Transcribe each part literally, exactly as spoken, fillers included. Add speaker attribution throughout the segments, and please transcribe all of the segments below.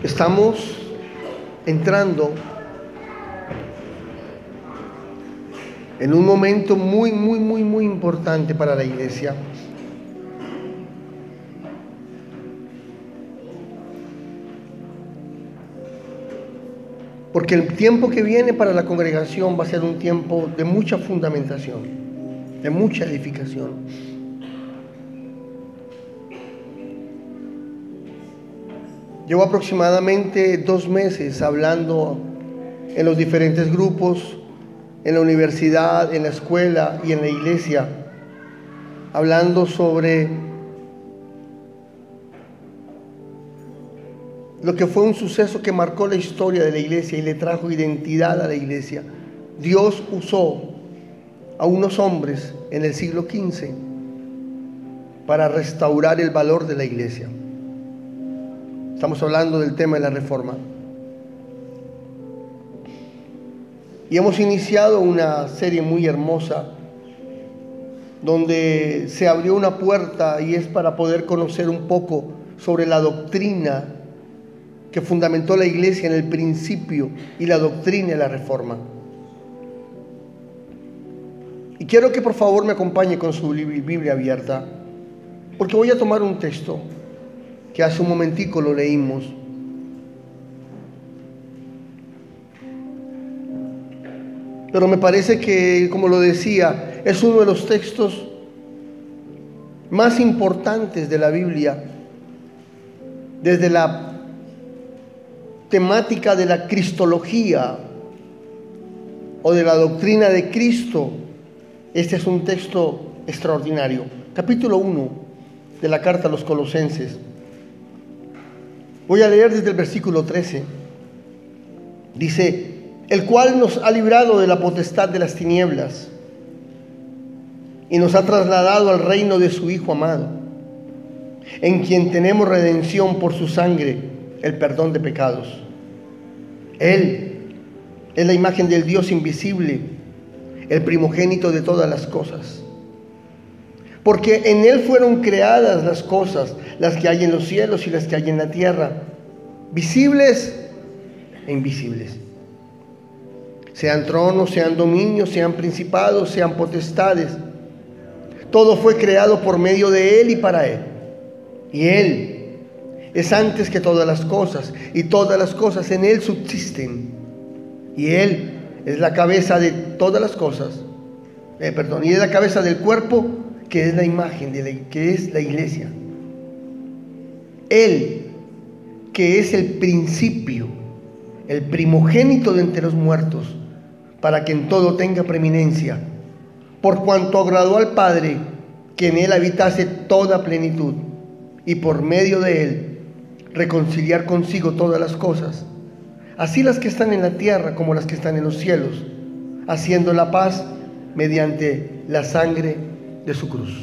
Speaker 1: Estamos entrando en un momento muy, muy, muy, muy importante para la iglesia. Porque el tiempo que viene para la congregación va a ser un tiempo de mucha fundamentación, de mucha edificación. Llevo aproximadamente dos meses hablando en los diferentes grupos, en la universidad, en la escuela y en la iglesia, hablando sobre lo que fue un suceso que marcó la historia de la iglesia y le trajo identidad a la iglesia. Dios usó a unos hombres en el siglo quince para restaurar el valor de la iglesia. Estamos hablando del tema de la Reforma. Y hemos iniciado una serie muy hermosa donde se abrió una puerta y es para poder conocer un poco sobre la doctrina que fundamentó la iglesia en el principio y la doctrina de la Reforma. Y quiero que por favor me acompañe con su Biblia abierta, porque voy a tomar un texto que hace un momentico lo leímos. Pero me parece que, como lo decía, es uno de los textos más importantes de la Biblia, desde la temática de la cristología o de la doctrina de Cristo. Este es un texto extraordinario. Capítulo uno de la carta a los Colosenses. Voy a leer desde el versículo trece. Dice: el cual nos ha librado de la potestad de las tinieblas y nos ha trasladado al reino de su Hijo amado, en quien tenemos redención por su sangre, el perdón de pecados. Él es la imagen del Dios invisible, el primogénito de todas las cosas. Porque en Él fueron creadas las cosas, las que hay en los cielos y las que hay en la tierra, visibles e invisibles. Sean tronos, sean dominios, sean principados, sean potestades. Todo fue creado por medio de Él y para Él. Y Él es antes que todas las cosas, y todas las cosas en Él subsisten. Y Él es la cabeza de todas las cosas. Eh, perdón, y es la cabeza del cuerpo, que es la imagen de la, que es la iglesia. Él, que es el principio, el primogénito de entre los muertos, para que en todo tenga preeminencia, por cuanto agradó al Padre que en Él habitase toda plenitud, y por medio de Él reconciliar consigo todas las cosas, así las que están en la tierra como las que están en los cielos, haciendo la paz mediante la sangre de su cruz.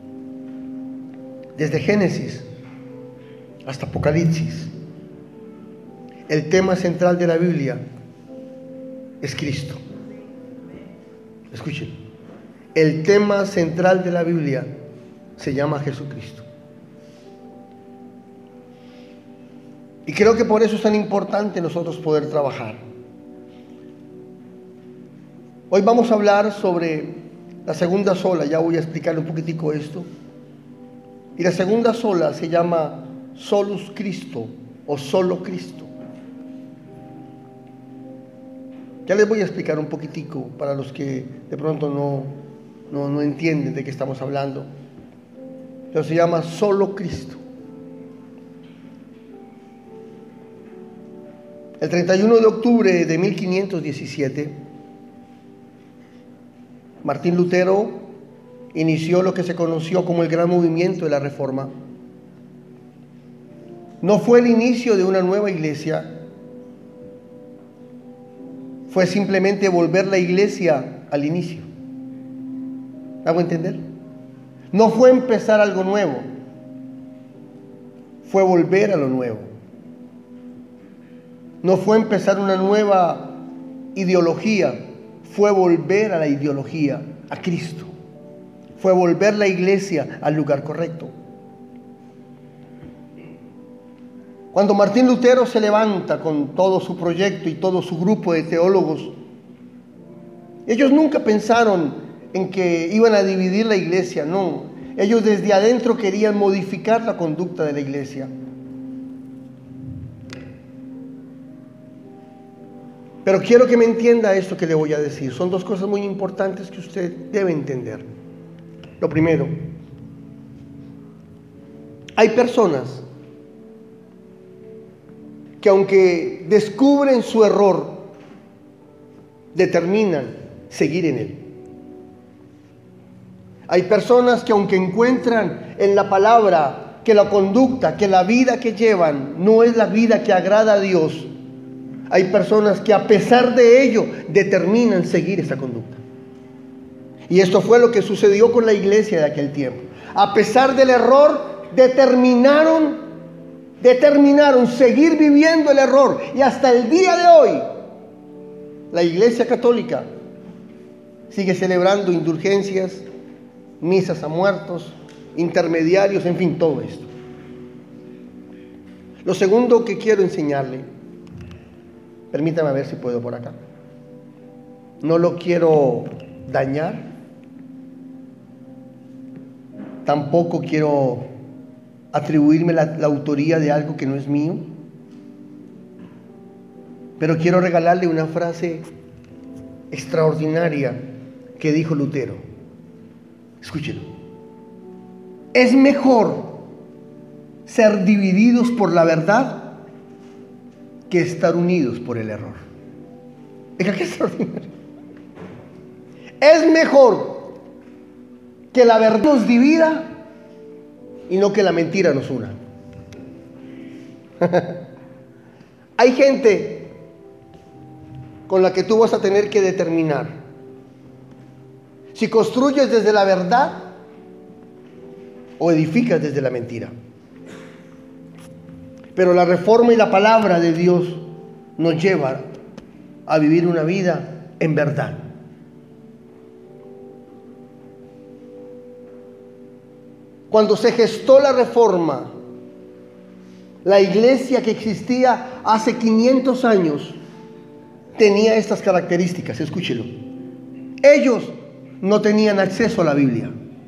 Speaker 1: Desde Génesis hasta Apocalipsis, el tema central de la Biblia es Cristo. Escuchen, el tema central de la Biblia se llama Jesucristo. Y creo que por eso es tan importante nosotros poder trabajar. Hoy vamos a hablar sobre la segunda sola, ya voy a explicar un poquitico esto. Y la segunda sola se llama Solus Christo o solo Cristo. Ya les voy a explicar un poquitico para los que de pronto no, no, no entienden de qué estamos hablando. Pero se llama solo Cristo. El treinta y uno de octubre de mil quinientos diecisiete, Martín Lutero inició lo que se conoció como el gran movimiento de la Reforma. No fue el inicio de una nueva iglesia, fue simplemente volver la iglesia al inicio. ¿Me hago entender? No fue empezar algo nuevo, fue volver a lo nuevo. No fue empezar una nueva ideología, fue volver a la ideología, a Cristo. Fue volver la iglesia al lugar correcto. Cuando Martín Lutero se levanta con todo su proyecto y todo su grupo de teólogos, ellos nunca pensaron en que iban a dividir la iglesia, no. Ellos desde adentro querían modificar la conducta de la iglesia. Pero quiero que me entienda esto que le voy a decir. Son dos cosas muy importantes que usted debe entender. Lo primero, hay personas que aunque descubren su error, determinan seguir en él. Hay personas que aunque encuentran en la palabra que la conducta, que la vida que llevan no es la vida que agrada a Dios, hay personas que a pesar de ello determinan seguir esa conducta. Y esto fue lo que sucedió con la iglesia de aquel tiempo. A pesar del error, determinaron, determinaron seguir viviendo el error. Y hasta el día de hoy, la iglesia católica sigue celebrando indulgencias, misas a muertos, intermediarios, en fin, todo esto. Lo segundo que quiero enseñarle, permítame ver si puedo por acá. No lo quiero dañar, tampoco quiero atribuirme la, la autoría de algo que no es mío, pero quiero regalarle una frase extraordinaria que dijo Lutero. Escúchelo. Es mejor ser divididos por la verdad que estar unidos por el error. Oiga, qué extraordinario. Es mejor que la verdad nos divida y no que la mentira nos una. Hay gente con la que tú vas a tener que determinar si construyes desde la verdad o edificas desde la mentira. Pero la reforma y la palabra de Dios nos lleva a vivir una vida en verdad. Cuando se gestó la reforma, la iglesia que existía hace quinientos años tenía estas características, escúchelo. Ellos no tenían acceso a la Biblia.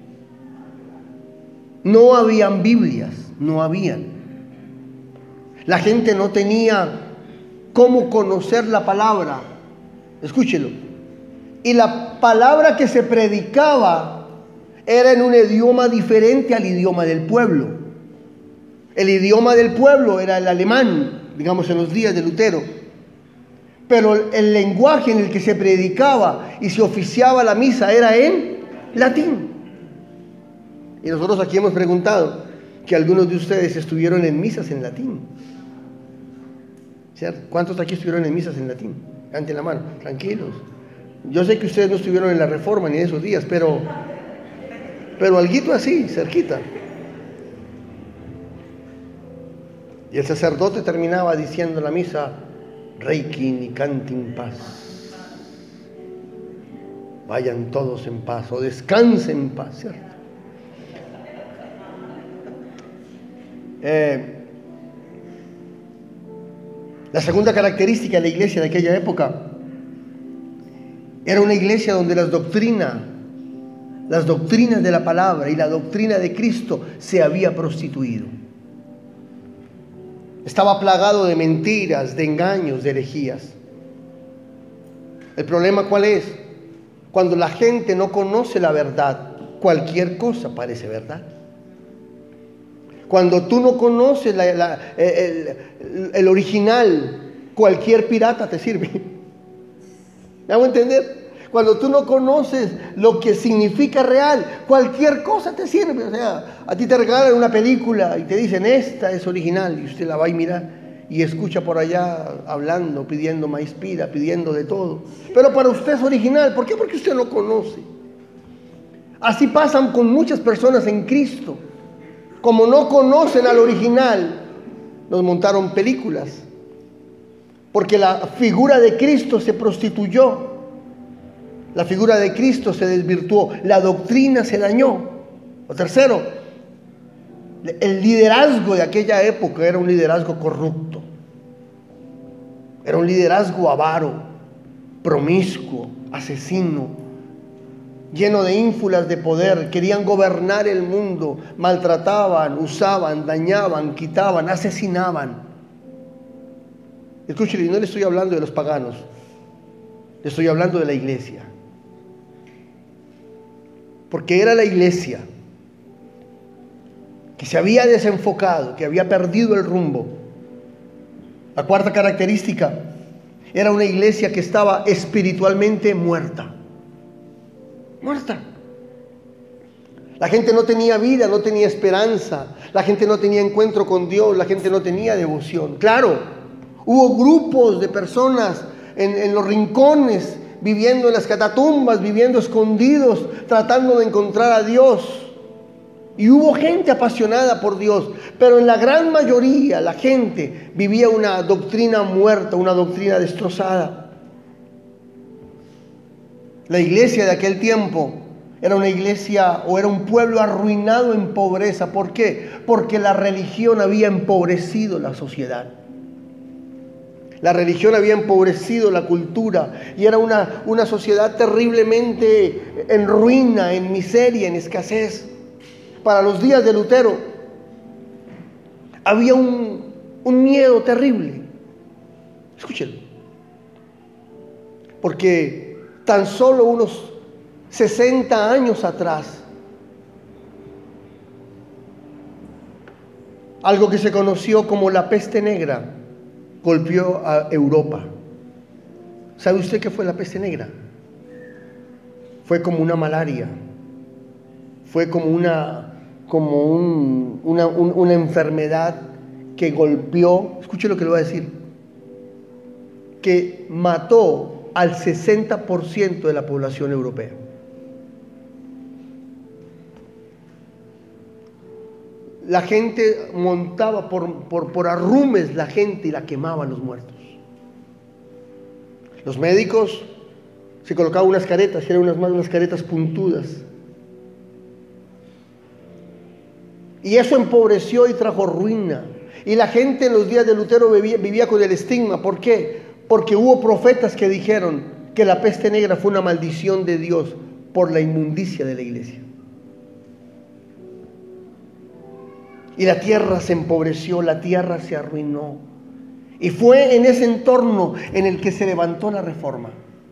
Speaker 1: No habían Biblias, no habían. La gente no tenía cómo conocer la palabra. Escúchelo. Y la palabra que se predicaba era en un idioma diferente al idioma del pueblo. El idioma del pueblo era el alemán, digamos en los días de Lutero. Pero el lenguaje en el que se predicaba y se oficiaba la misa era en latín. Y nosotros aquí hemos preguntado que algunos de ustedes estuvieron en misas en latín. ¿Cierto? ¿Cuántos aquí estuvieron en misas en latín? Levanten la mano, tranquilos. Yo sé que ustedes no estuvieron en la Reforma ni en esos días, pero, pero alguito así, cerquita. Y el sacerdote terminaba diciendo la misa: Requiem y canten paz. Vayan todos en paz o descansen en paz, ¿cierto? Eh, la segunda característica de la iglesia de aquella época era una iglesia donde las doctrinas, las doctrinas de la palabra y la doctrina de Cristo se había prostituido. Estaba plagado de mentiras, de engaños, de herejías. ¿El problema cuál es? Cuando la gente no conoce la verdad, cualquier cosa parece verdad. Cuando tú no conoces la, la, el, el original, cualquier pirata te sirve. ¿Me hago entender? Cuando tú no conoces lo que significa real, cualquier cosa te sirve. O sea, a ti te regalan una película y te dicen, esta es original, y usted la va a mirar y escucha por allá hablando, pidiendo maíz pira, pidiendo de todo. Pero para usted es original. ¿Por qué? Porque usted no conoce. Así pasan con muchas personas en Cristo. Como no conocen al original, nos montaron películas. Porque la figura de Cristo se prostituyó. La figura de Cristo se desvirtuó. La doctrina se dañó. Lo tercero, El liderazgo de aquella época era un liderazgo corrupto. Era un liderazgo avaro, promiscuo, asesino, lleno de ínfulas de poder. Querían gobernar el mundo, maltrataban, usaban, dañaban, quitaban, asesinaban. Escúchale, no le estoy hablando de los paganos, le estoy hablando de la iglesia. Porque era la iglesia que se había desenfocado, que había perdido el rumbo. La cuarta característica, era una iglesia que estaba espiritualmente muerta. Muerta. La gente no tenía vida, no tenía esperanza, la gente no tenía encuentro con Dios, la gente no tenía devoción. Claro, hubo grupos de personas en, en los rincones, viviendo en las catatumbas, viviendo escondidos, tratando de encontrar a Dios. Y hubo gente apasionada por Dios, pero en la gran mayoría la gente vivía una doctrina muerta, una doctrina destrozada. La iglesia de aquel tiempo era una iglesia o era un pueblo arruinado en pobreza. ¿Por qué? Porque la religión había empobrecido la sociedad. La religión había empobrecido la cultura y era una, una sociedad terriblemente en ruina, en miseria, en escasez. Para los días de Lutero había un, un miedo terrible. Escúchenlo. Porque tan solo unos sesenta años atrás, algo que se conoció como la peste negra golpeó a Europa. ¿Sabe usted qué fue la peste negra? Fue como una malaria, fue como una, como un, una, un, una enfermedad que golpeó, escuche lo que le voy a decir, que mató al sesenta por ciento de la población europea. La gente montaba por, por, por arrumes la gente y la quemaban los muertos. Los médicos se colocaban unas caretas, eran unas, unas caretas puntudas. Y eso empobreció y trajo ruina. Y la gente en los días de Lutero vivía, vivía con el estigma. ¿Por qué? Porque hubo profetas que dijeron que la peste negra fue una maldición de Dios por la inmundicia de la iglesia. Y la tierra se empobreció, la tierra se arruinó. Y fue en ese entorno en el que se levantó la Reforma.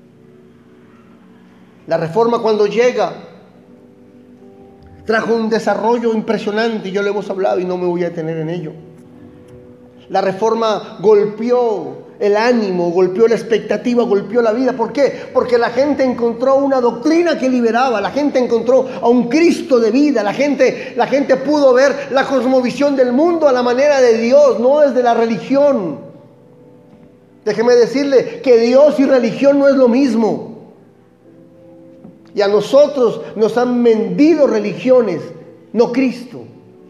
Speaker 1: La Reforma, cuando llega, trajo un desarrollo impresionante, yo le hemos hablado y no me voy a detener en ello. La Reforma golpeó el ánimo, golpeó la expectativa, golpeó la vida. ¿Por qué? Porque la gente encontró una doctrina que liberaba, la gente encontró a un Cristo de vida, la gente, la gente pudo ver la cosmovisión del mundo a la manera de Dios, no desde la religión. Déjeme decirle que Dios y religión no es lo mismo. Y a nosotros nos han vendido religiones, no Cristo.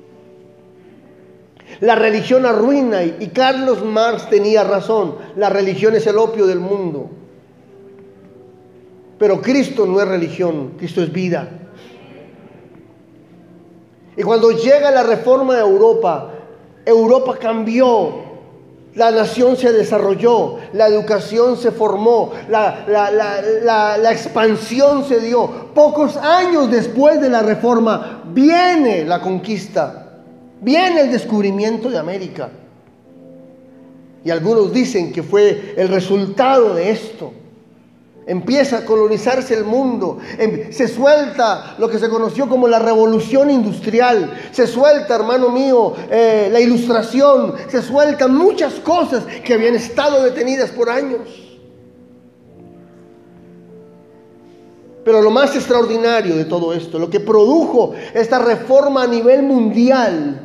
Speaker 1: La religión arruina, y Carlos Marx tenía razón. La religión es el opio del mundo. Pero Cristo no es religión, Cristo es vida. Y cuando llega la Reforma de Europa, Europa cambió. La nación se desarrolló, la educación se formó, la, la, la, la, la expansión se dio. Pocos años después de la Reforma viene la conquista, viene el descubrimiento de América. Y algunos dicen que fue el resultado de esto. Empieza a colonizarse el mundo, se suelta lo que se conoció como la revolución industrial, se suelta, hermano mío, eh, la ilustración, se sueltan muchas cosas que habían estado detenidas por años. Pero lo más extraordinario de todo esto, lo que produjo esta reforma a nivel mundial,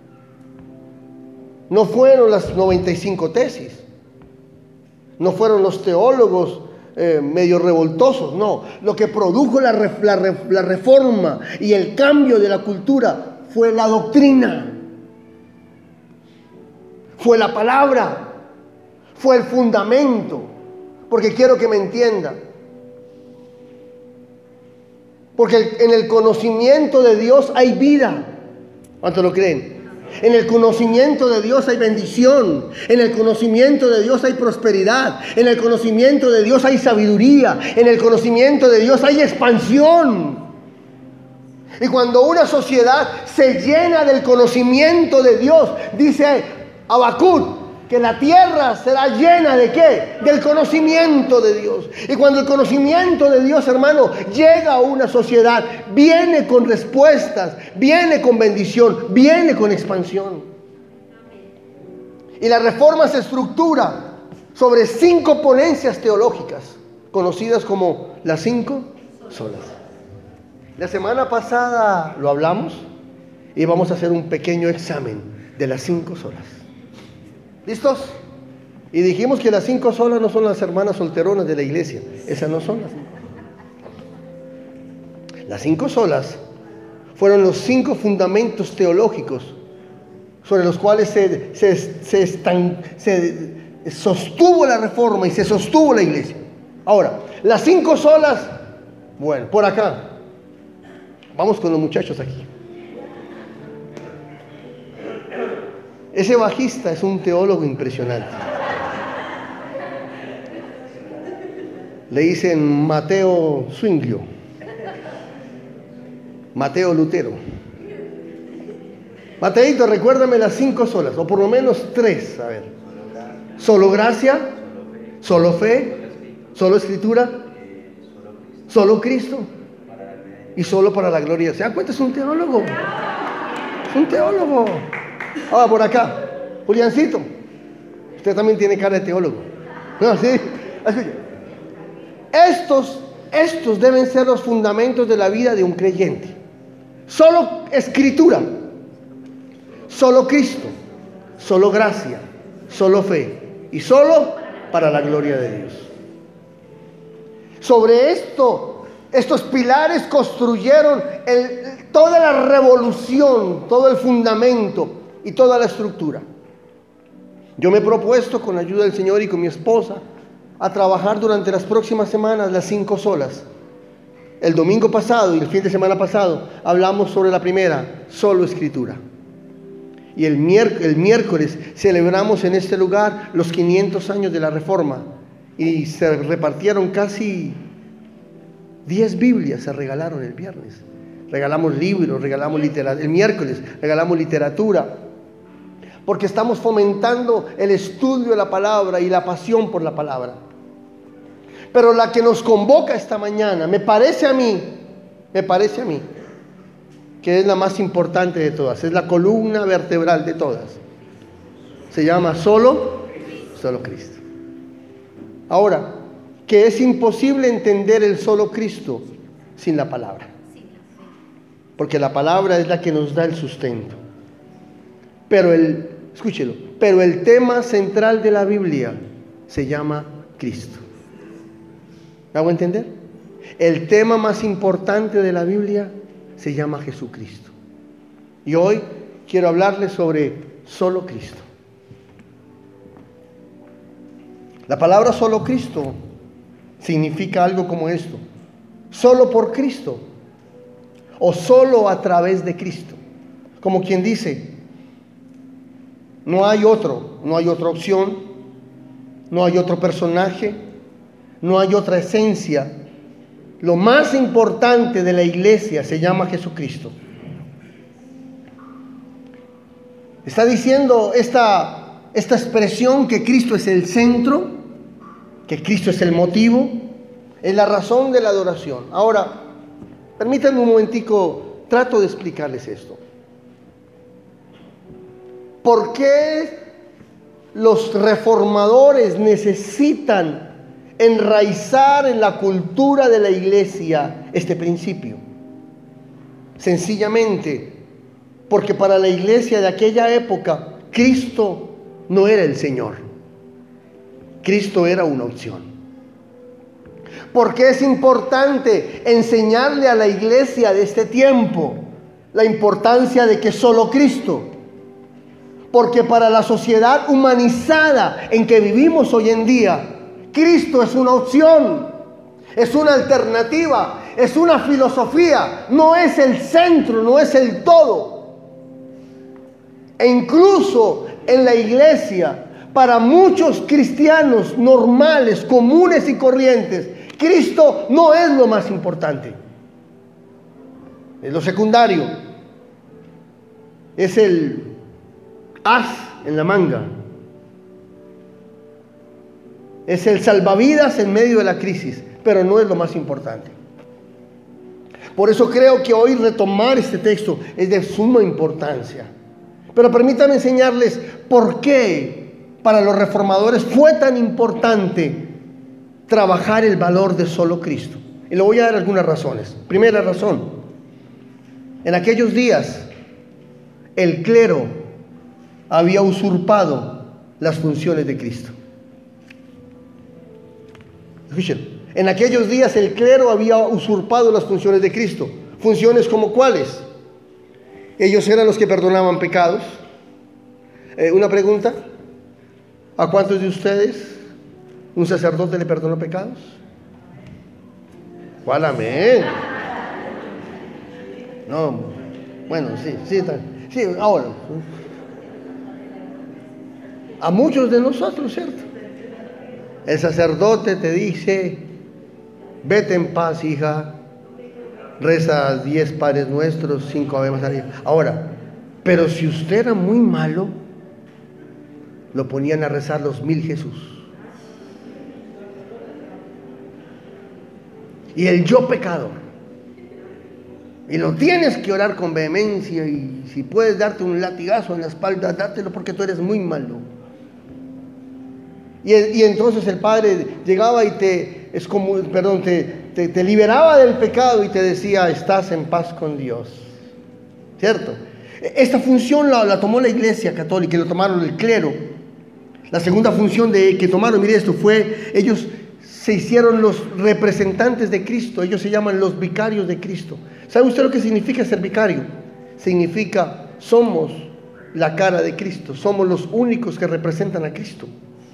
Speaker 1: no fueron las noventa y cinco tesis, no fueron los teólogos Eh, medio revoltosos, no. Lo que produjo la, la, la reforma y el cambio de la cultura fue la doctrina, fue la palabra, fue el fundamento. Porque quiero que me entienda, porque en el conocimiento de Dios hay vida. ¿Cuántos lo creen? En el conocimiento de Dios hay bendición. En el conocimiento de Dios hay prosperidad. En el conocimiento de Dios hay sabiduría. En el conocimiento de Dios hay expansión. Y cuando una sociedad se llena del conocimiento de Dios, dice Habacuc, que la tierra será llena ¿de qué? Del conocimiento de Dios. Y cuando el conocimiento de Dios, hermano, llega a una sociedad, viene con respuestas, viene con bendición, viene con expansión. Y la reforma se estructura sobre cinco ponencias teológicas, conocidas como las cinco solas. La semana pasada lo hablamos y vamos a hacer un pequeño examen de las cinco solas. ¿Listos? Y dijimos que las cinco solas no son las hermanas solteronas de la iglesia. Esas no son las cinco. Las cinco solas fueron los cinco fundamentos teológicos sobre los cuales se, se, se, estan, se sostuvo la reforma y se sostuvo la iglesia. Ahora, las cinco solas, bueno, por acá. Vamos con los muchachos aquí. Ese bajista es un teólogo impresionante. Le dicen Mateo Zwinglio, Mateo Lutero. Mateito, recuérdame las cinco solas, o por lo menos tres, a ver. Solo gracia, solo fe, solo escritura, solo Cristo y solo para la gloria. ¿Se dan cuenta? Es un teólogo. Es un teólogo. Ahora por acá, Juliancito, usted también tiene cara de teólogo. No, sí. Estos, estos deben ser los fundamentos de la vida de un creyente. Solo escritura, solo Cristo, solo gracia, solo fe y solo para la gloria de Dios. Sobre esto, estos pilares construyeron el, toda la revolución, todo el fundamento y toda la estructura. Yo me he propuesto, con la ayuda del Señor y con mi esposa, a trabajar durante las próximas semanas las cinco solas. El domingo pasado y el fin de semana pasado hablamos sobre la primera, solo escritura. Y el, miérc- el miércoles celebramos en este lugar los quinientos años de la Reforma y se repartieron casi diez Biblias, se regalaron el viernes. Regalamos libros, regalamos literatura, el miércoles regalamos literatura, porque estamos fomentando el estudio de la palabra y la pasión por la palabra. Pero la que nos convoca esta mañana, me parece a mí, me parece a mí, que es la más importante de todas, es la columna vertebral de todas. Se llama solo, solo Cristo. Ahora, que es imposible entender el solo Cristo sin la palabra. Porque la palabra es la que nos da el sustento. Pero el, escúchelo, pero el tema central de la Biblia se llama Cristo. ¿Me hago entender? El tema más importante de la Biblia se llama Jesucristo. Y hoy quiero hablarles sobre solo Cristo. La palabra solo Cristo significa algo como esto: solo por Cristo o solo a través de Cristo. Como quien dice, no hay otro, no hay otra opción, no hay otro personaje, no hay otra esencia. Lo más importante de la iglesia se llama Jesucristo. Está diciendo esta, esta expresión que Cristo es el centro, que Cristo es el motivo, es la razón de la adoración. Ahora, permítanme un momentico, trato de explicarles esto. ¿Por qué los reformadores necesitan enraizar en la cultura de la iglesia este principio? Sencillamente porque para la iglesia de aquella época Cristo no era el Señor. Cristo era una opción. Porque es importante enseñarle a la iglesia de este tiempo la importancia de que solo Cristo. Porque para la sociedad humanizada en que vivimos hoy en día, Cristo es una opción, es una alternativa, es una filosofía, no es el centro, no es el todo. E incluso en la iglesia, para muchos cristianos normales, comunes y corrientes, Cristo no es lo más importante. Es lo secundario. Es el as en la manga. Es el salvavidas en medio de la crisis, pero no es lo más importante. Por eso creo que hoy retomar este texto es de suma importancia. Pero permítanme enseñarles por qué para los reformadores fue tan importante trabajar el valor de solo Cristo. Y le voy a dar algunas razones. Primera razón, en aquellos días el clero había usurpado las funciones de Cristo. Escuchen, en aquellos días el clero había usurpado las funciones de Cristo. Funciones como cuáles. Ellos eran los que perdonaban pecados. Eh, una pregunta, ¿a cuántos de ustedes un sacerdote le perdonó pecados? ¿Cuál amén? No, bueno, sí, sí, sí, ahora. A muchos de nosotros, ¿cierto? El sacerdote te dice, vete en paz, hija, reza diez Padres Nuestros, cinco Ave María. Ahora, pero si usted era muy malo, lo ponían a rezar los mil Jesús. Y el yo pecador. Y lo tienes que orar con vehemencia, y si puedes darte un latigazo en la espalda, dátelo porque tú eres muy malo. Y, y entonces el Padre llegaba y te, es como, perdón, te, te, te liberaba del pecado y te decía, estás en paz con Dios. ¿Cierto? Esta función la, la tomó la Iglesia Católica y lo tomaron el clero. La segunda función de, que tomaron, mire esto, fue, ellos se hicieron los representantes de Cristo. Ellos se llaman los vicarios de Cristo. ¿Sabe usted lo que significa ser vicario? Significa, somos la cara de Cristo. Somos los únicos que representan a Cristo.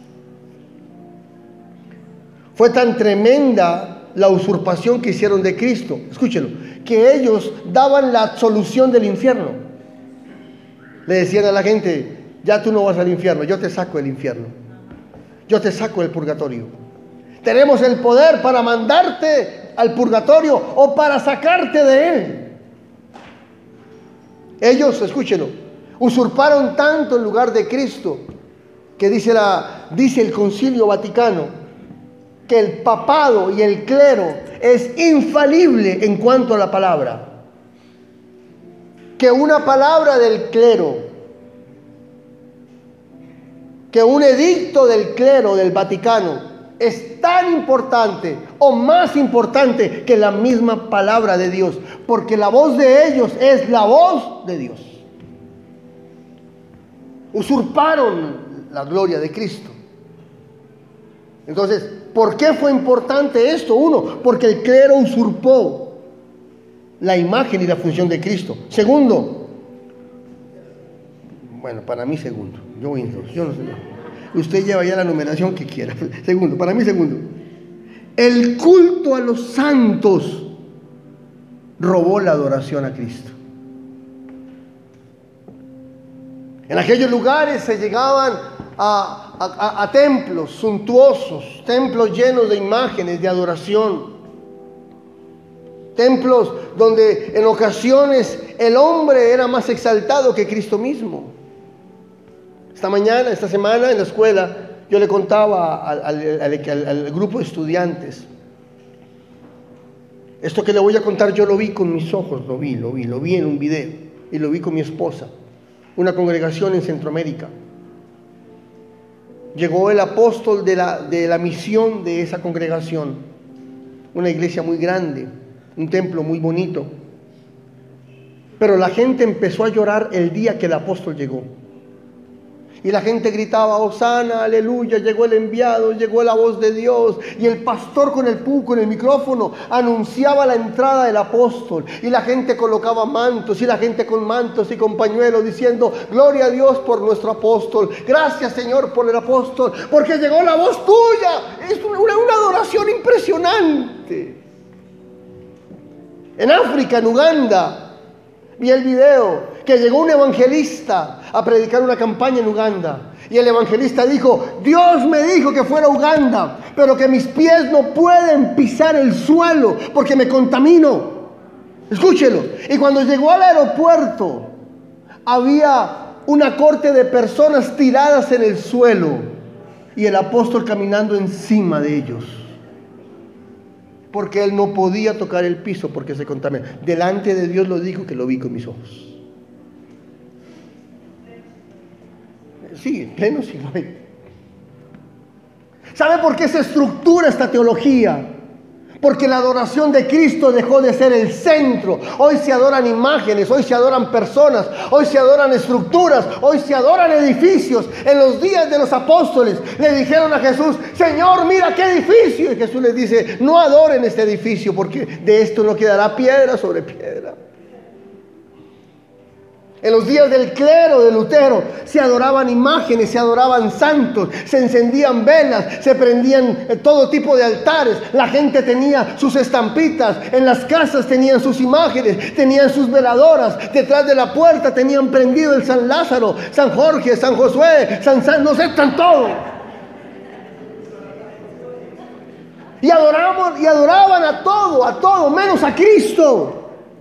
Speaker 1: Fue tan tremenda la usurpación que hicieron de Cristo, escúchenlo, que ellos daban la absolución del infierno. Le decían a la gente, ya tú no vas al infierno, yo te saco del infierno. Yo te saco del purgatorio. Tenemos el poder para mandarte al purgatorio o para sacarte de él. Ellos, escúchenlo, usurparon tanto el lugar de Cristo que dice, la, dice el Concilio Vaticano que el papado y el clero es infalible en cuanto a la palabra. Que una palabra del clero, que un edicto del clero del Vaticano es tan importante o más importante que la misma palabra de Dios, porque la voz de ellos es la voz de Dios. Usurparon la gloria de Cristo. Entonces, ¿por qué fue importante esto? Uno, porque el clero usurpó la imagen y la función de Cristo. Segundo, bueno, para mí segundo, yo voy en dos, yo no sé. Usted lleva ya la numeración que quiera. Segundo, para mí segundo. El culto a los santos robó la adoración a Cristo. En aquellos lugares se llegaban a, a, a templos suntuosos, templos llenos de imágenes de adoración, templos donde en ocasiones el hombre era más exaltado que Cristo mismo. Esta mañana, esta semana en la escuela, yo le contaba al, al, al, al grupo de estudiantes, esto que le voy a contar yo lo vi con mis ojos, lo vi, lo vi, lo vi en un video y lo vi con mi esposa, una congregación en Centroamérica. Llegó el apóstol de la, de la misión de esa congregación, una iglesia muy grande, un templo muy bonito, pero la gente empezó a llorar el día que el apóstol llegó. Y la gente gritaba, Hosana, aleluya, llegó el enviado, llegó la voz de Dios. Y el pastor con el pu, con el micrófono, anunciaba la entrada del apóstol. Y la gente colocaba mantos, y la gente con mantos y con pañuelos, diciendo, gloria a Dios por nuestro apóstol. Gracias, Señor, por el apóstol, porque llegó la voz tuya. Es una, una adoración impresionante. En África, en Uganda, vi el video. que llegó un evangelista a predicar una campaña en Uganda. Y el evangelista dijo: Dios me dijo que fuera a Uganda, pero que mis pies no pueden pisar el suelo porque me contamino. Escúchelo. Y cuando llegó al aeropuerto, había una corte de personas tiradas en el suelo y el apóstol caminando encima de ellos, porque él no podía tocar el piso porque se contamina. Delante de Dios lo dijo, que lo vi con mis ojos. Sí, en pleno siglo veinte. ¿Sabe por qué se estructura esta teología? Porque la adoración de Cristo dejó de ser el centro. Hoy se adoran imágenes, hoy se adoran personas, hoy se adoran estructuras, hoy se adoran edificios. En los días de los apóstoles le dijeron a Jesús: Señor, mira qué edificio. Y Jesús les dice: no adoren este edificio, porque de esto no quedará piedra sobre piedra. En los días del clero de Lutero se adoraban imágenes, se adoraban santos, se encendían velas, se prendían todo tipo de altares. La gente tenía sus estampitas, en las casas tenían sus imágenes, tenían sus veladoras, detrás de la puerta tenían prendido el San Lázaro, San Jorge, San Josué, San San, no sé, están todos. Y adoramos, y adoraban a todo, a todo, menos a Cristo.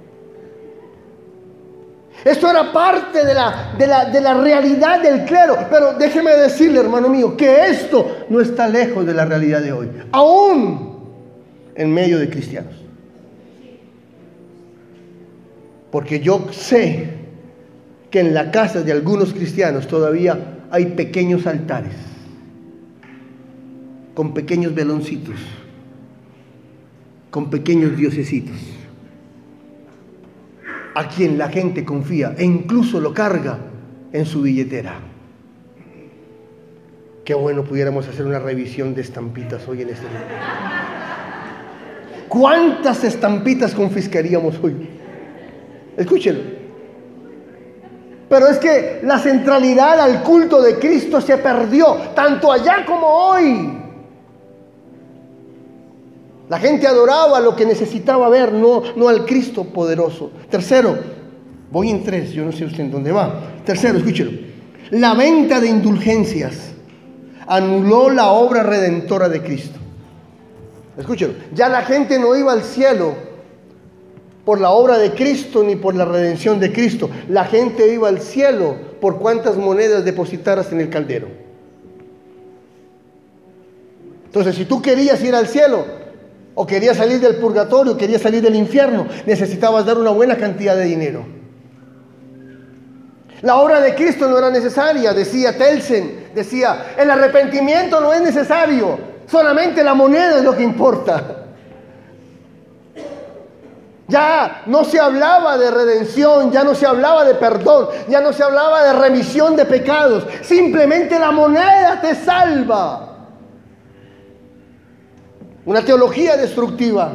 Speaker 1: Esto era parte de la, de, la, de la realidad del clero. Pero déjeme decirle, hermano mío, que esto no está lejos de la realidad de hoy, aún en medio de cristianos. Porque yo sé que en la casa de algunos cristianos todavía hay pequeños altares con pequeños veloncitos, con pequeños diosesitos, a quien la gente confía e incluso lo carga en su billetera. Qué bueno pudiéramos hacer una revisión de estampitas hoy en este día. ¿Cuántas estampitas confiscaríamos hoy? Escúchenlo. Pero es que la centralidad al culto de Cristo se perdió, tanto allá como hoy. La gente adoraba lo que necesitaba ver, no, no al Cristo poderoso. Tercero, voy en tres, yo no sé usted en dónde va. Tercero, escúchelo. La venta de indulgencias anuló la obra redentora de Cristo. Escúchelo. Ya la gente no iba al cielo por la obra de Cristo ni por la redención de Cristo. La gente iba al cielo por cuántas monedas depositaras en el caldero. Entonces, si tú querías ir al cielo, o querías salir del purgatorio, querías salir del infierno, necesitabas dar una buena cantidad de dinero. La obra de Cristo no era necesaria, decía Telsen, decía: el arrepentimiento no es necesario, solamente la moneda es lo que importa. Ya no se hablaba de redención, ya no se hablaba de perdón, ya no se hablaba de remisión de pecados, simplemente la moneda te salva. Una teología destructiva.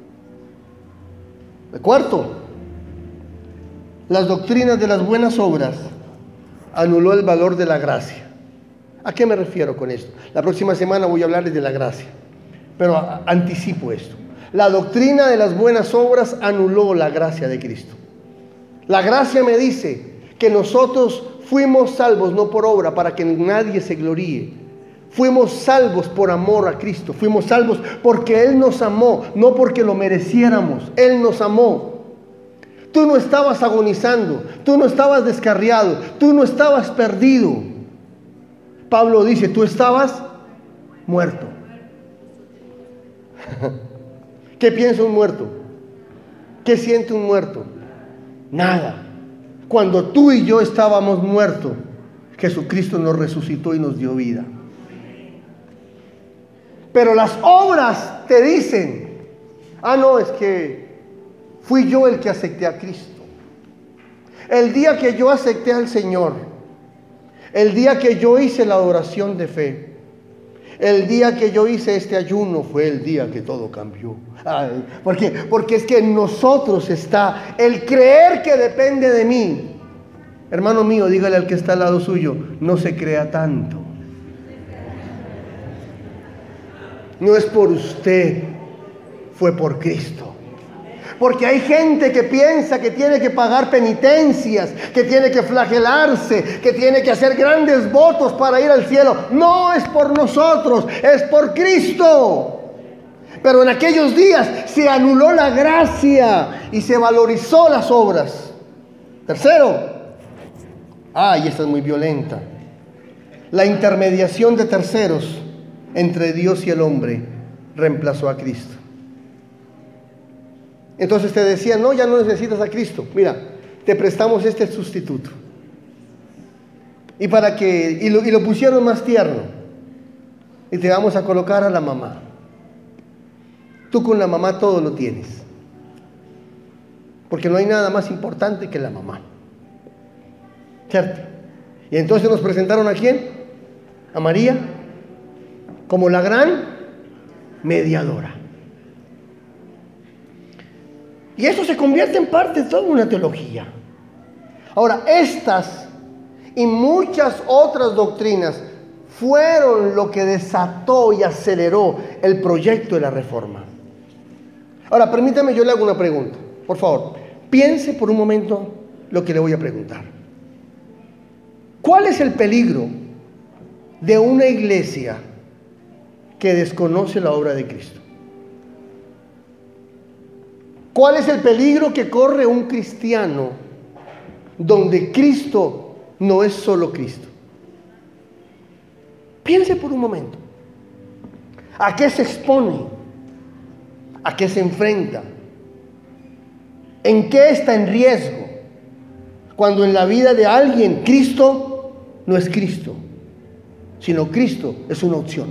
Speaker 1: El cuarto, las doctrinas de las buenas obras anuló el valor de la gracia. ¿A qué me refiero con esto? La próxima semana voy a hablarles de la gracia, pero anticipo esto. La doctrina de las buenas obras anuló la gracia de Cristo. La gracia me dice que nosotros fuimos salvos no por obra, para que nadie se gloríe. Fuimos salvos por amor a Cristo. Fuimos salvos porque Él nos amó, no porque lo mereciéramos. Él nos amó. Tú no estabas agonizando, tú no estabas descarriado, tú no estabas perdido. Pablo dice: tú estabas muerto. ¿Qué piensa un muerto? ¿Qué siente un muerto? Nada. Cuando tú y yo estábamos muertos, Jesucristo nos resucitó y nos dio vida. Pero las obras te dicen: ah, no, es que fui yo el que acepté a Cristo. El día que yo acepté al Señor, el día que yo hice la oración de fe, el día que yo hice este ayuno, fue el día que todo cambió. Ay, ¿por qué? Porque es que en nosotros está el creer que depende de mí. Hermano mío, dígale al que está al lado suyo: no se crea tanto. No es por usted, fue por Cristo. Porque hay gente que piensa que tiene que pagar penitencias, que tiene que flagelarse, que tiene que hacer grandes votos para ir al cielo. No es por nosotros, es por Cristo. Pero en aquellos días se anuló la gracia y se valorizó las obras. Tercero, ay, esta es muy violenta. La intermediación de terceros entre Dios y el hombre reemplazó a Cristo. Entonces te decían, no, ya no necesitas a Cristo. Mira, te prestamos este sustituto. Y para que y lo, y lo pusieron más tierno. Y te vamos a colocar a la mamá. Tú con la mamá todo lo tienes. Porque no hay nada más importante que la mamá. ¿Cierto? Y entonces nos presentaron ¿a quién? A María como la gran mediadora. Y eso se convierte en parte de toda una teología. Ahora, estas y muchas otras doctrinas fueron lo que desató y aceleró el proyecto de la Reforma. Ahora, permítame, yo le hago una pregunta. Por favor, piense por un momento lo que le voy a preguntar. ¿Cuál es el peligro de una iglesia que desconoce la obra de Cristo? ¿Cuál es el peligro que corre un cristiano donde Cristo no es solo Cristo? Piense por un momento. ¿A qué se expone? ¿A qué se enfrenta? ¿En qué está en riesgo? Cuando en la vida de alguien Cristo no es Cristo, sino Cristo es una opción.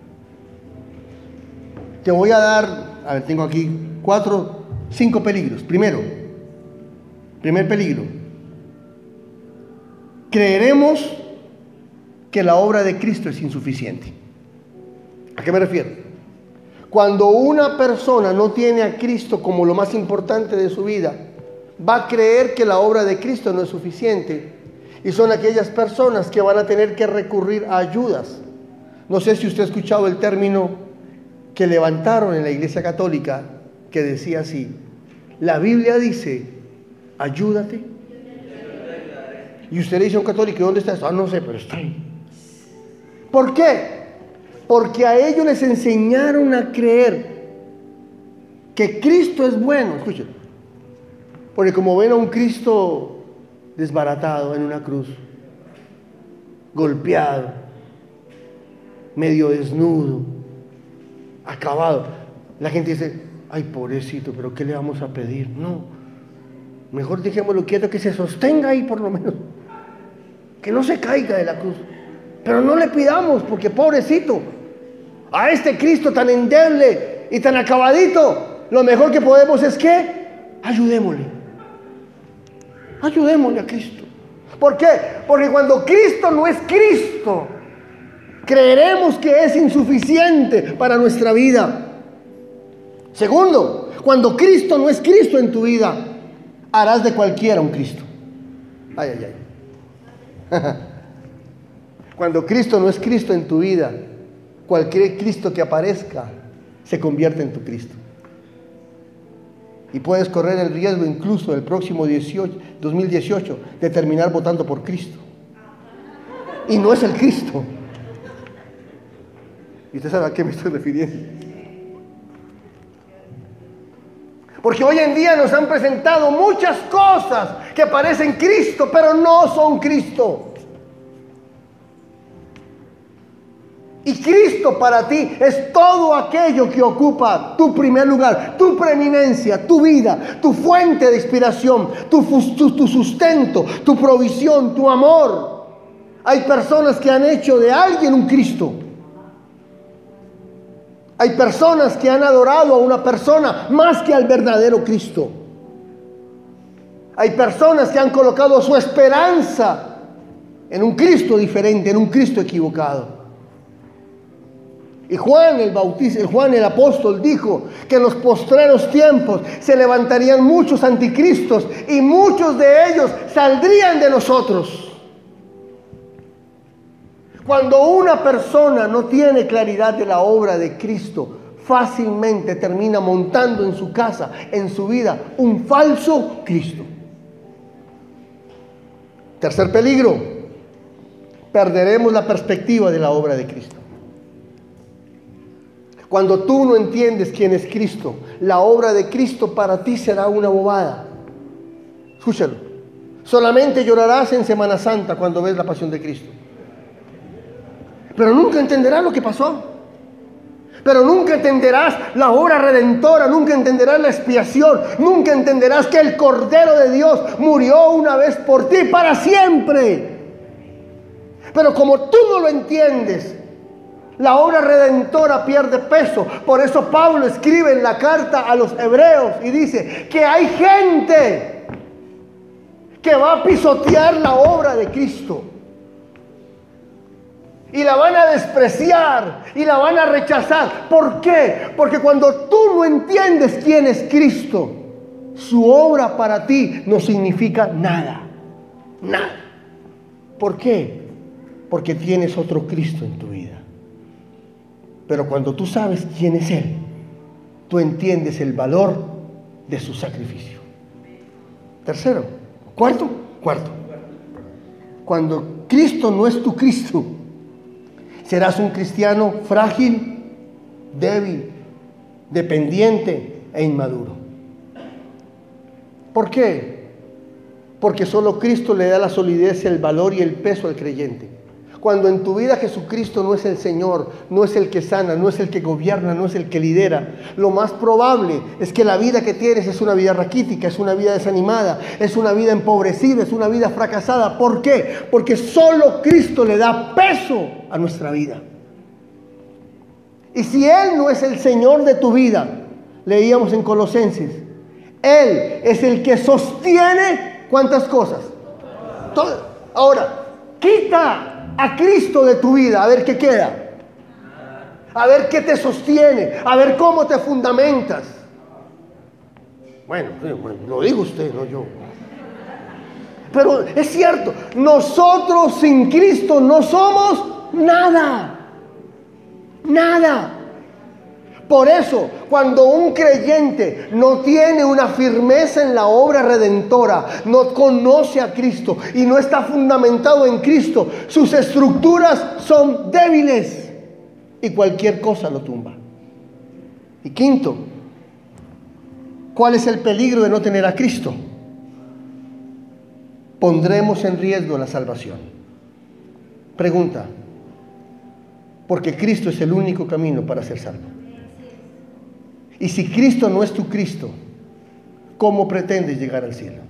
Speaker 1: Te voy a dar, a ver, tengo aquí cuatro, cinco peligros. Primero, primer peligro. Creeremos que la obra de Cristo es insuficiente. ¿A qué me refiero? Cuando una persona no tiene a Cristo como lo más importante de su vida, va a creer que la obra de Cristo no es suficiente. Y son aquellas personas que van a tener que recurrir a ayudas. No sé si usted ha escuchado el término que levantaron en la Iglesia Católica, que decía así: la Biblia dice, ayúdate. Y usted le dice a un católico, ¿dónde está eso? Ah, no sé, pero está ahí. ¿Por qué? Porque a ellos les enseñaron a creer que Cristo es bueno. Escuchen. Porque como ven a un Cristo desbaratado en una cruz, golpeado, medio desnudo, acabado, la gente dice, ay, pobrecito, pero ¿qué le vamos a pedir? No, mejor dejémoslo quieto, que se sostenga ahí por lo menos, que no se caiga de la cruz. Pero no le pidamos, porque pobrecito, a este Cristo tan endeble y tan acabadito, lo mejor que podemos es que ayudémosle. Ayudémosle a Cristo. ¿Por qué? Porque cuando Cristo no es Cristo, creeremos que es insuficiente para nuestra vida. Segundo, cuando Cristo no es Cristo en tu vida, harás de cualquiera un Cristo. Ay, ay, ay. Cuando Cristo no es Cristo en tu vida, cualquier Cristo que aparezca se convierte en tu Cristo. Y puedes correr el riesgo incluso el próximo dos mil dieciocho de terminar votando por Cristo. Y no es el Cristo. Y usted sabe a qué me estoy refiriendo. Porque hoy en día nos han presentado muchas cosas que parecen Cristo, pero no son Cristo. Y Cristo para ti es todo aquello que ocupa tu primer lugar, tu preeminencia, tu vida, tu fuente de inspiración, tu, tu, tu sustento, tu provisión, tu amor. Hay personas que han hecho de alguien un Cristo. Hay personas que han adorado a una persona más que al verdadero Cristo. Hay personas que han colocado su esperanza en un Cristo diferente, en un Cristo equivocado. Y Juan el Bautista, Juan el apóstol dijo que en los postreros tiempos se levantarían muchos anticristos y muchos de ellos saldrían de nosotros. Cuando una persona no tiene claridad de la obra de Cristo, fácilmente termina montando en su casa, en su vida, un falso Cristo. Tercer peligro, perderemos la perspectiva de la obra de Cristo. Cuando tú no entiendes quién es Cristo, la obra de Cristo para ti será una bobada. Escúchalo. Solamente llorarás en Semana Santa cuando ves la pasión de Cristo. Pero nunca entenderás lo que pasó. Pero nunca entenderás la obra redentora, nunca entenderás la expiación, nunca entenderás que el Cordero de Dios murió una vez por ti para siempre. Pero como tú no lo entiendes, la obra redentora pierde peso. Por eso Pablo escribe en la carta a los hebreos y dice que hay gente que va a pisotear la obra de Cristo. Y la van a despreciar y la van a rechazar. ¿Por qué? Porque cuando tú no entiendes quién es Cristo, su obra para ti no significa nada. Nada. ¿Por qué? Porque tienes otro Cristo en tu vida. Pero cuando tú sabes quién es Él, tú entiendes el valor de su sacrificio. Tercero. Cuarto. Cuarto. Cuando Cristo no es tu Cristo, serás un cristiano frágil, débil, dependiente e inmaduro. ¿Por qué? Porque solo Cristo le da la solidez, el valor y el peso al creyente. Cuando en tu vida Jesucristo no es el Señor, no es el que sana, no es el que gobierna, no es el que lidera, lo más probable es que la vida que tienes es una vida raquítica, es una vida desanimada, es una vida empobrecida, es una vida fracasada. ¿Por qué? Porque solo Cristo le da peso a nuestra vida. Y si Él no es el Señor de tu vida, leíamos en Colosenses, Él es el que sostiene ¿cuántas cosas? Todo. Ahora, quita a Cristo de tu vida, a ver qué queda, a ver qué te sostiene, a ver cómo te fundamentas. Bueno, lo dijo usted, no yo. Pero es cierto, nosotros sin Cristo no somos nada, nada. Por eso, cuando un creyente no tiene una firmeza en la obra redentora, no conoce a Cristo y no está fundamentado en Cristo, sus estructuras son débiles y cualquier cosa lo tumba. Y quinto, ¿cuál es el peligro de no tener a Cristo? Pondremos en riesgo la salvación. Pregunta, porque Cristo es el único camino para ser salvo. Y si Cristo no es tu Cristo, ¿cómo pretendes llegar al cielo?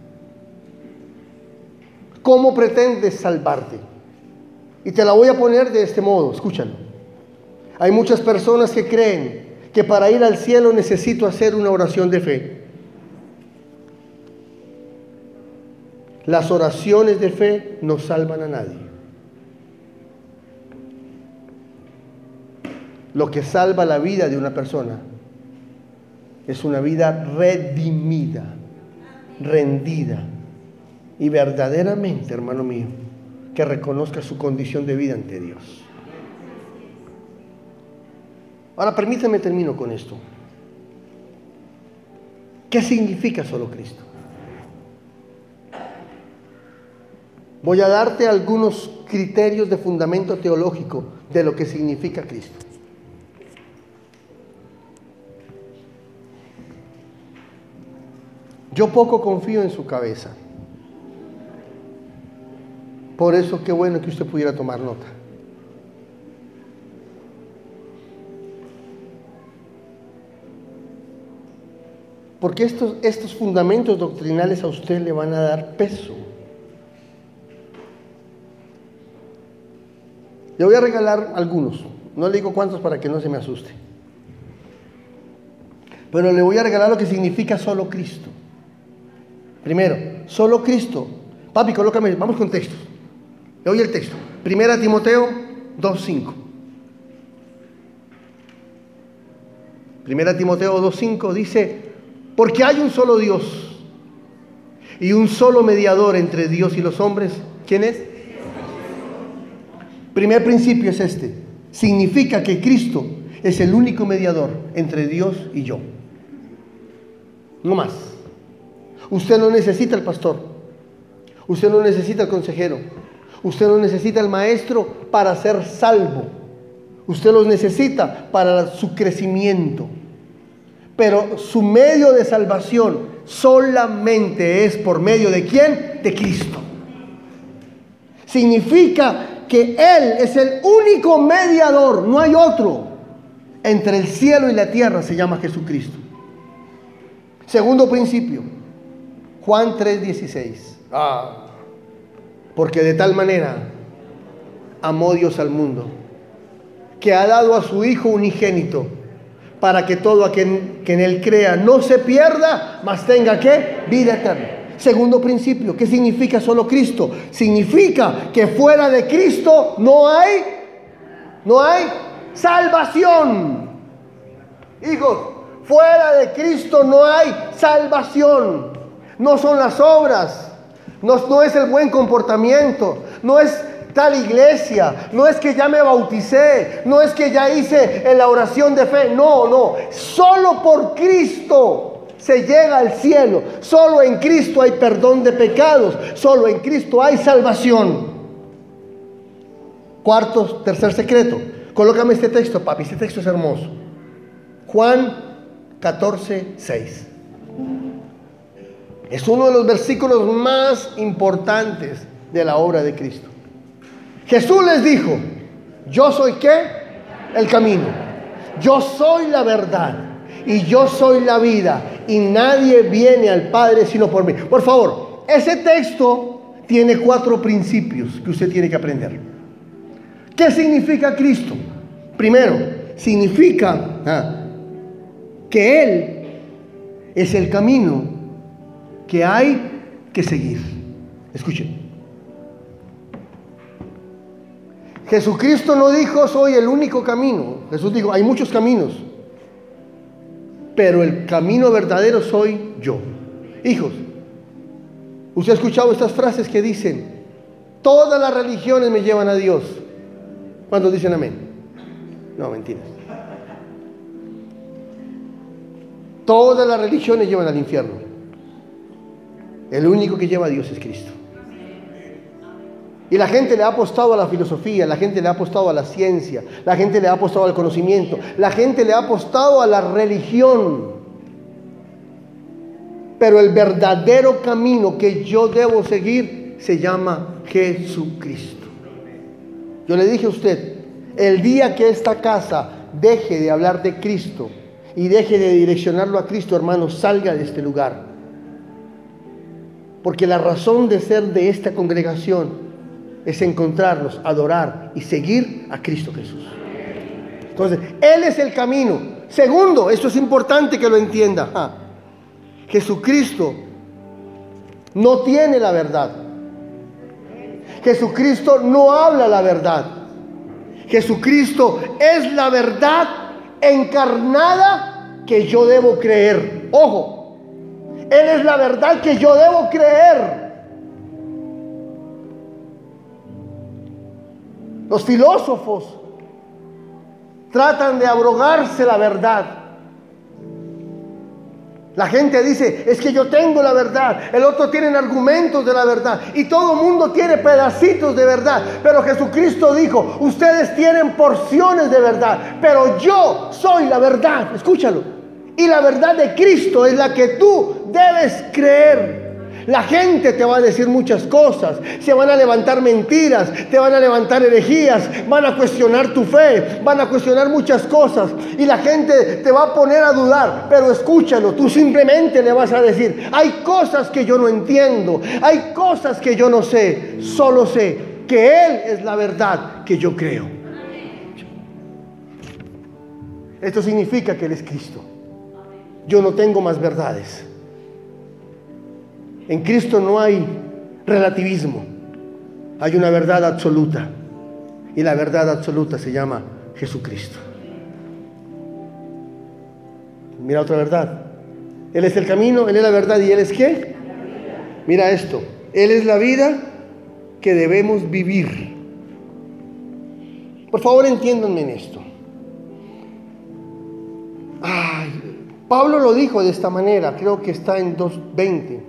Speaker 1: ¿Cómo pretendes salvarte? Y te la voy a poner de este modo, escúchalo. Hay muchas personas que creen que para ir al cielo necesito hacer una oración de fe. Las oraciones de fe no salvan a nadie. Lo que salva la vida de una persona es una vida redimida, rendida y verdaderamente, hermano mío, que reconozca su condición de vida ante Dios. Ahora permítame termino con esto. ¿Qué significa solo Cristo? Voy a darte algunos criterios de fundamento teológico de lo que significa Cristo. Yo poco confío en su cabeza. Por eso qué bueno que usted pudiera tomar nota. Porque estos, estos fundamentos doctrinales a usted le van a dar peso. Le voy a regalar algunos. No le digo cuántos para que no se me asuste. Pero le voy a regalar lo que significa solo Cristo. Primero, solo Cristo. Papi, colócame, vamos con textos. Le doy el texto. Primera Timoteo dos cinco. Primera Timoteo dos cinco dice, porque hay un solo Dios y un solo mediador entre Dios y los hombres. ¿Quién es? Primer principio es este. Significa que Cristo es el único mediador entre Dios y yo. No más. Usted no necesita al pastor. Usted no necesita al consejero. Usted no necesita al maestro para ser salvo. Usted los necesita para su crecimiento. Pero su medio de salvación solamente es por medio de ¿quién? De Cristo. Significa que Él es el único mediador, no hay otro. Entre el cielo y la tierra se llama Jesucristo. Segundo principio, Juan tres dieciséis. Ah, porque de tal manera amó Dios al mundo, que ha dado a su Hijo unigénito, para que todo aquel que en Él crea no se pierda, mas tenga ¿qué? Vida eterna. Segundo principio, ¿qué significa solo Cristo? Significa que fuera de Cristo no hay, no hay salvación. Hijos, fuera de Cristo no hay salvación. No son las obras, no, no es el buen comportamiento, no es tal iglesia, no es que ya me bauticé, no es que ya hice la oración de fe. No, no, solo por Cristo se llega al cielo. Solo en Cristo hay perdón de pecados. Solo en Cristo hay salvación. Cuarto, tercer secreto. Colócame este texto, papi. Este texto es hermoso. Juan catorce, seis. Es uno de los versículos más importantes de la obra de Cristo. Jesús les dijo: yo soy ¿qué? El camino. Yo soy la verdad. Y yo soy la vida, y nadie viene al Padre sino por mí. Por favor, ese texto tiene cuatro principios que usted tiene que aprender. ¿Qué significa Cristo? Primero, significa ah, que Él es el camino que hay que seguir. Escuchen. Jesucristo no dijo soy el único camino. Jesús dijo hay muchos caminos, pero el camino verdadero soy yo. Hijos, usted ha escuchado estas frases que dicen: todas las religiones me llevan a Dios. ¿Cuántos dicen amén? No, mentiras. Todas las religiones llevan al infierno. El único que lleva a Dios es Cristo. Y la gente le ha apostado a la filosofía, la gente le ha apostado a la ciencia, la gente le ha apostado al conocimiento, la gente le ha apostado a la religión. Pero el verdadero camino que yo debo seguir se llama Jesucristo. Yo le dije a usted, el día que esta casa deje de hablar de Cristo y deje de direccionarlo a Cristo, hermano, salga de este lugar. Porque la razón de ser de esta congregación es encontrarnos, adorar y seguir a Cristo Jesús. Entonces, Él es el camino. Segundo, esto es importante que lo entienda. Ah, Jesucristo no tiene la verdad. Jesucristo no habla la verdad. Jesucristo es la verdad encarnada que yo debo creer. Ojo, Él es la verdad que yo debo creer. Los filósofos tratan de abrogarse la verdad. La gente dice, es que yo tengo la verdad, el otro tiene argumentos de la verdad, y todo el mundo tiene pedacitos de verdad. Pero Jesucristo dijo, ustedes tienen porciones de verdad, pero yo soy la verdad. Escúchalo. Y la verdad de Cristo es la que tú debes creer. La gente te va a decir muchas cosas, se van a levantar mentiras, te van a levantar herejías, van a cuestionar tu fe, van a cuestionar muchas cosas y la gente te va a poner a dudar. Pero escúchalo, tú simplemente le vas a decir, hay cosas que yo no entiendo, hay cosas que yo no sé, solo sé que Él es la verdad que yo creo. Esto significa que Él es Cristo. Yo no tengo más verdades. En Cristo no hay relativismo, hay una verdad absoluta, y la verdad absoluta se llama Jesucristo. Mira otra verdad. Él es el camino, Él es la verdad, ¿y Él es qué? Mira esto, Él es la vida que debemos vivir. Por favor, entiéndanme en esto. Ay, Pablo lo dijo de esta manera, creo que está en dos veinte.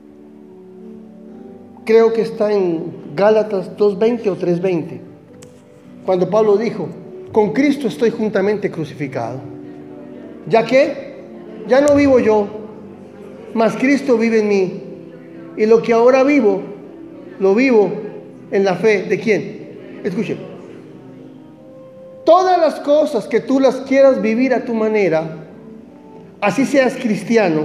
Speaker 1: Creo que está en Gálatas dos veinte o tres veinte. Cuando Pablo dijo, con Cristo estoy juntamente crucificado. ¿Ya qué? Ya no vivo yo, mas Cristo vive en mí. Y lo que ahora vivo, lo vivo en la fe. ¿De quién? Escuchen. Todas las cosas que tú las quieras vivir a tu manera, así seas cristiano,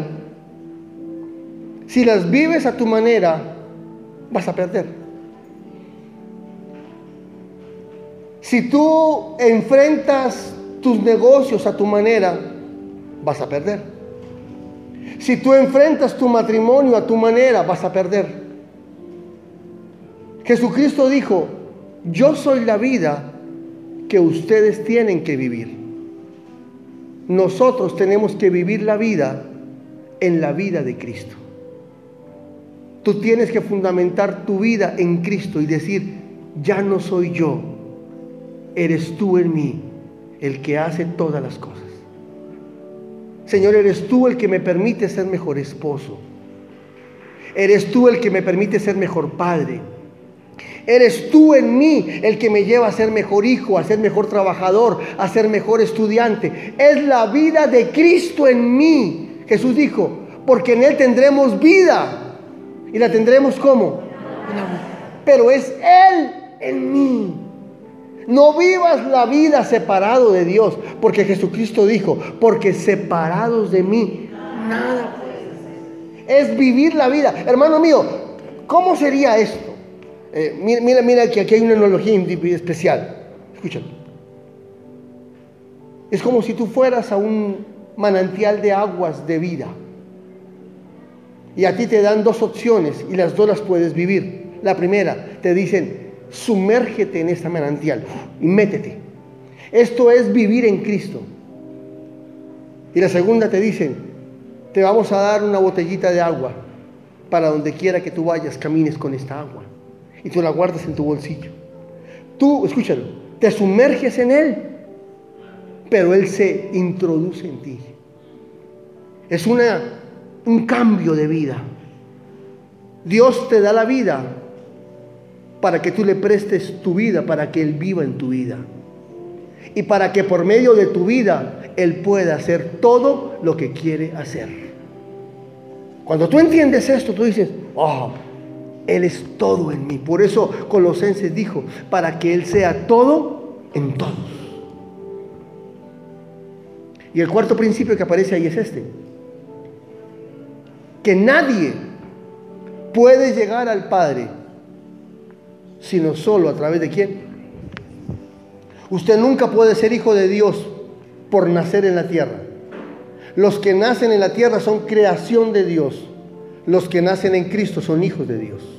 Speaker 1: si las vives a tu manera, vas a perder. Si tú enfrentas tus negocios a tu manera, vas a perder. Si tú enfrentas tu matrimonio a tu manera, vas a perder. Jesucristo dijo, yo soy la vida que ustedes tienen que vivir. Nosotros tenemos que vivir la vida en la vida de Cristo. Tú tienes que fundamentar tu vida en Cristo y decir, ya no soy yo, eres tú en mí el que hace todas las cosas. Señor, eres tú el que me permite ser mejor esposo. Eres tú el que me permite ser mejor padre. Eres tú en mí el que me lleva a ser mejor hijo, a ser mejor trabajador, a ser mejor estudiante. Es la vida de Cristo en mí. Jesús dijo, porque en Él tendremos vida. ¿Y la tendremos cómo? Pero es Él en mí. No vivas la vida separado de Dios, porque Jesucristo dijo, porque separados de mí, nada puedes hacer. Es vivir la vida. Hermano mío, ¿cómo sería esto? Eh, mira, mira, mira que aquí hay una analogía especial. Escúchalo. Es como si tú fueras a un manantial de aguas de vida. Y a ti te dan dos opciones y las dos las puedes vivir. La primera, te dicen, sumérgete en esta manantial y métete. Esto es vivir en Cristo. Y la segunda te dicen, te vamos a dar una botellita de agua para donde quiera que tú vayas, camines con esta agua. Y tú la guardas en tu bolsillo. Tú, escúchalo, te sumerges en Él, pero Él se introduce en ti. Es una, un cambio de vida. Dios te da la vida para que tú le prestes tu vida, para que Él viva en tu vida. Y para que por medio de tu vida, Él pueda hacer todo lo que quiere hacer. Cuando tú entiendes esto, tú dices, oh, Él es todo en mí. Por eso Colosenses dijo, para que Él sea todo en todos. Y el cuarto principio que aparece ahí es este. Que nadie puede llegar al Padre sino solo a través de ¿quién? Usted nunca puede ser hijo de Dios por nacer en la tierra. Los que nacen en la tierra son creación de Dios. Los que nacen en Cristo son hijos de Dios.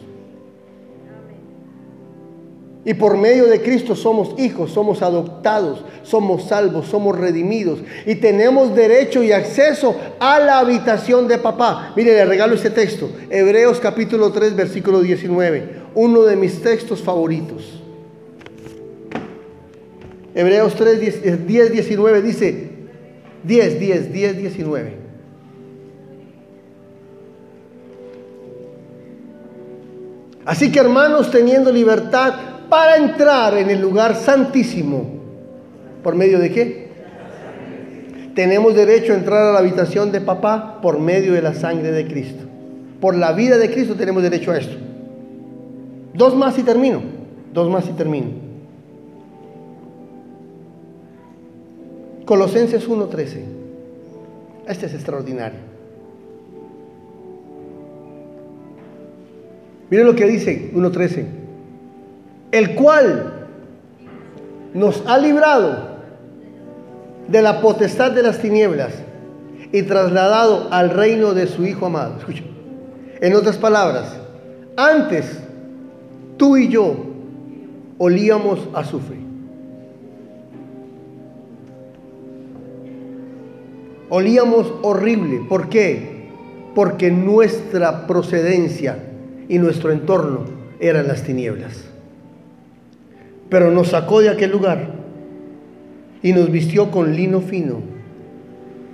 Speaker 1: Y por medio de Cristo somos hijos, somos adoptados, somos salvos, somos redimidos. Y tenemos derecho y acceso a la habitación de papá. Mire, le regalo este texto. Hebreos capítulo tres, versículo diecinueve. Uno de mis textos favoritos. Hebreos tres, diez, diecinueve dice, diez, diez, diez, diecinueve. Así que hermanos, teniendo libertad para entrar en el lugar santísimo, ¿por medio de qué? Tenemos derecho a entrar a la habitación de papá por medio de la sangre de Cristo. Por la vida de Cristo tenemos derecho a esto. Dos más y termino. Dos más y termino. Colosenses uno trece. Este es extraordinario. Miren lo que dice uno trece. El cual nos ha librado de la potestad de las tinieblas y trasladado al reino de su Hijo amado. Escucha. En otras palabras, antes tú y yo olíamos a azufre. Olíamos horrible. ¿Por qué? Porque nuestra procedencia y nuestro entorno eran las tinieblas. Pero nos sacó de aquel lugar y nos vistió con lino fino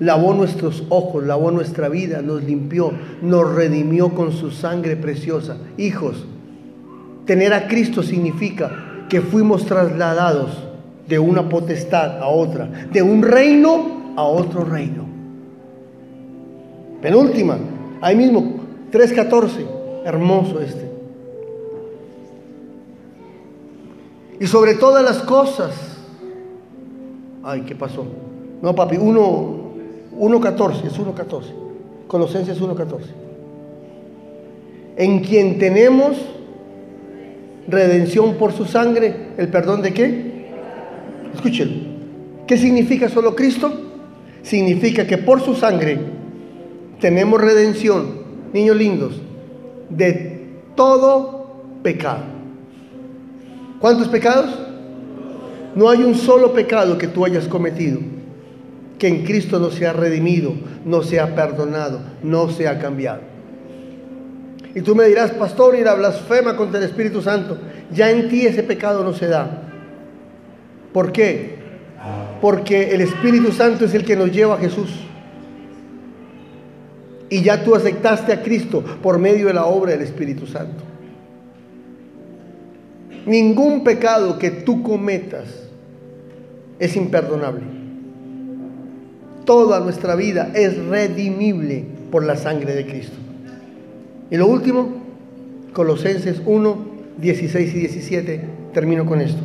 Speaker 1: lavó nuestros ojos, lavó nuestra vida, nos limpió, nos redimió con su sangre preciosa. Hijos, tener a Cristo significa que fuimos trasladados de una potestad a otra, de un reino a otro reino. Penúltima, ahí mismo, tres catorce, hermoso este. Y sobre todas las cosas, ay, ¿qué pasó? No, papi, uno catorce, es uno catorce, Colosenses uno catorce. En quien tenemos redención por su sangre, ¿el perdón de qué? Escúchelo. ¿Qué significa solo Cristo? Significa que por su sangre tenemos redención, niños lindos, de todo pecado. ¿Cuántos pecados? No hay un solo pecado que tú hayas cometido que en Cristo no sea redimido, no sea perdonado, no sea cambiado. Y tú me dirás, pastor, y la blasfema contra el Espíritu Santo, ya en ti ese pecado no se da. ¿Por qué? Porque el Espíritu Santo es el que nos lleva a Jesús. Y ya tú aceptaste a Cristo por medio de la obra del Espíritu Santo. Ningún pecado que tú cometas es imperdonable. Toda nuestra vida es redimible por la sangre de Cristo. Y lo último, Colosenses uno, dieciséis y diecisiete, termino con esto.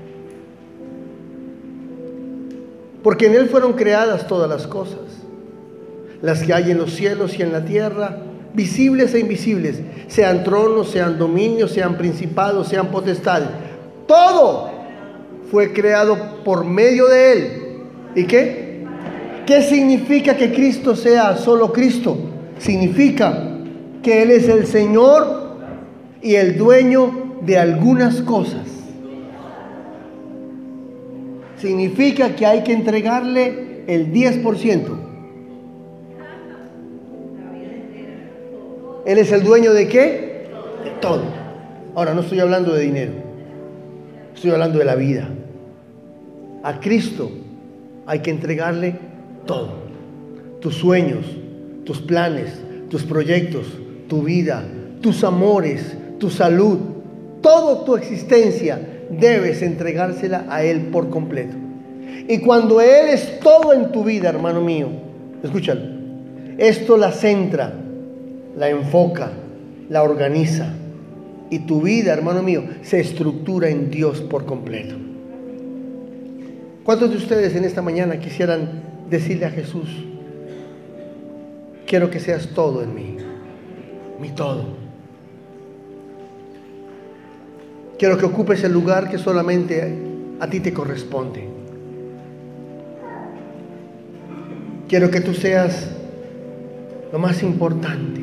Speaker 1: Porque en Él fueron creadas todas las cosas, las que hay en los cielos y en la tierra, visibles e invisibles, sean tronos, sean dominios, sean principados, sean potestades. Todo fue creado por medio de Él. ¿Y qué? ¿Qué significa que Cristo sea solo Cristo? Significa que Él es el Señor y el dueño de algunas cosas. Significa que hay que entregarle el diez por ciento. Él es el dueño ¿de qué? De todo. Ahora, no estoy hablando de dinero, estoy hablando de la vida. A Cristo hay que entregarle todo. Tus sueños, tus planes, tus proyectos, tu vida, tus amores, tu salud, toda tu existencia debes entregársela a Él por completo. Y cuando Él es todo en tu vida, hermano mío, escúchalo, esto la centra, la enfoca, la organiza, y tu vida, hermano mío, se estructura en Dios por completo. ¿Cuántos de ustedes en esta mañana quisieran decirle a Jesús: quiero que seas todo en mí, mi todo? Quiero que ocupes el lugar que solamente a ti te corresponde. Quiero que tú seas lo más importante.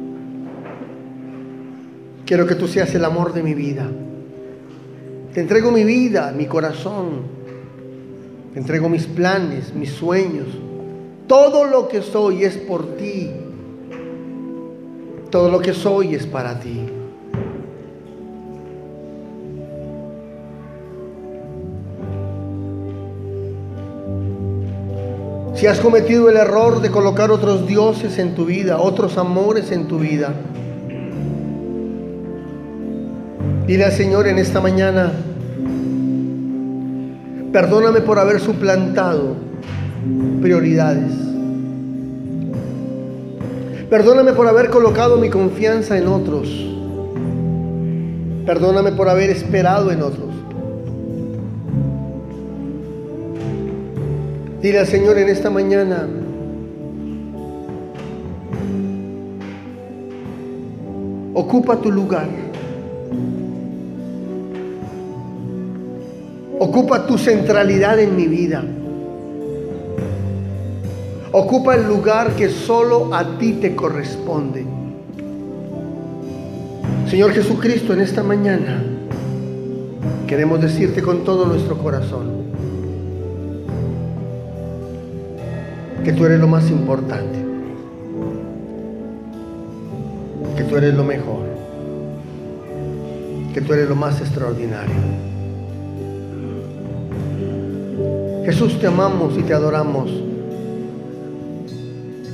Speaker 1: Quiero que tú seas el amor de mi vida. Te entrego mi vida, mi corazón. Te entrego mis planes, mis sueños. Todo lo que soy es por ti. Todo lo que soy es para ti. Si has cometido el error de colocar otros dioses en tu vida, otros amores en tu vida, dile al Señor en esta mañana: perdóname por haber suplantado prioridades. Perdóname por haber colocado mi confianza en otros. Perdóname por haber esperado en otros. Dile al Señor en esta mañana: ocupa tu lugar. Ocupa tu centralidad en mi vida. Ocupa el lugar que solo a ti te corresponde. Señor Jesucristo, en esta mañana queremos decirte con todo nuestro corazón que tú eres lo más importante, que tú eres lo mejor, que tú eres lo más extraordinario. Jesús, te amamos y te adoramos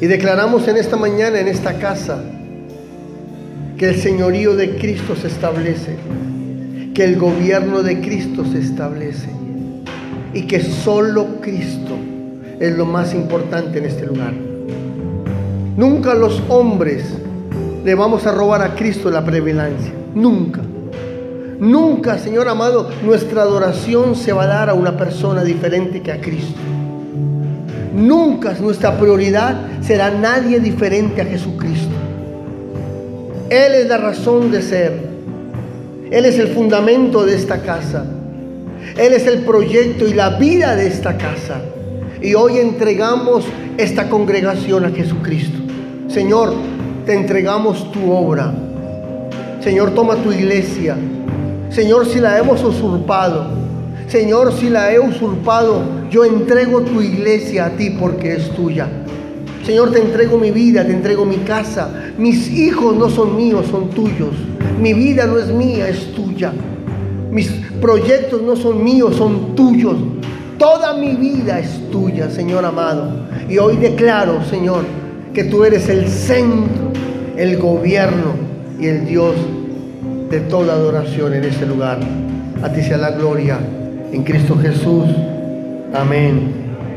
Speaker 1: Y declaramos en esta mañana, en esta casa, que el señorío de Cristo se establece, que el gobierno de Cristo se establece y que solo Cristo es lo más importante en este lugar. Nunca los hombres le vamos a robar a Cristo la prevalencia. Nunca. Nunca, Señor amado, nuestra adoración se va a dar a una persona diferente que a Cristo. Nunca nuestra prioridad será nadie diferente a Jesucristo. Él es la razón de ser. Él es el fundamento de esta casa. Él es el proyecto y la vida de esta casa. Y hoy entregamos esta congregación a Jesucristo. Señor, te entregamos tu obra. Señor, toma tu iglesia. Señor, si la hemos usurpado, Señor, si la he usurpado, yo entrego tu iglesia a ti porque es tuya. Señor, te entrego mi vida, te entrego mi casa. Mis hijos no son míos, son tuyos. Mi vida no es mía, es tuya. Mis proyectos no son míos, son tuyos. Toda mi vida es tuya, Señor amado. Y hoy declaro, Señor, que tú eres el centro, el gobierno y el Dios de toda adoración en este lugar. A ti sea la gloria en Cristo Jesús. Amén.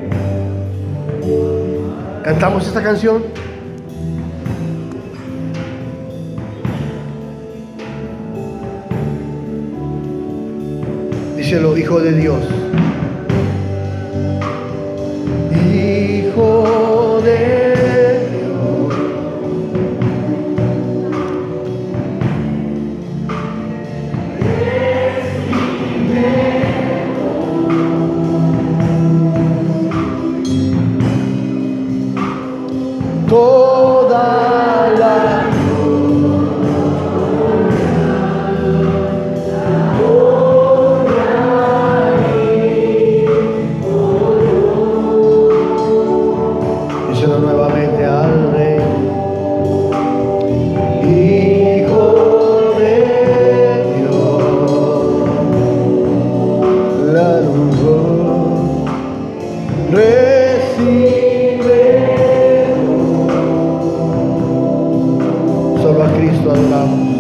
Speaker 1: ¿Cantamos esta canción? Díselo, Hijo de Dios. Hijo de toda la díselo nuevamente al Rey. Hijo de Dios, la luz recibe. Solo a Cristo adoramos.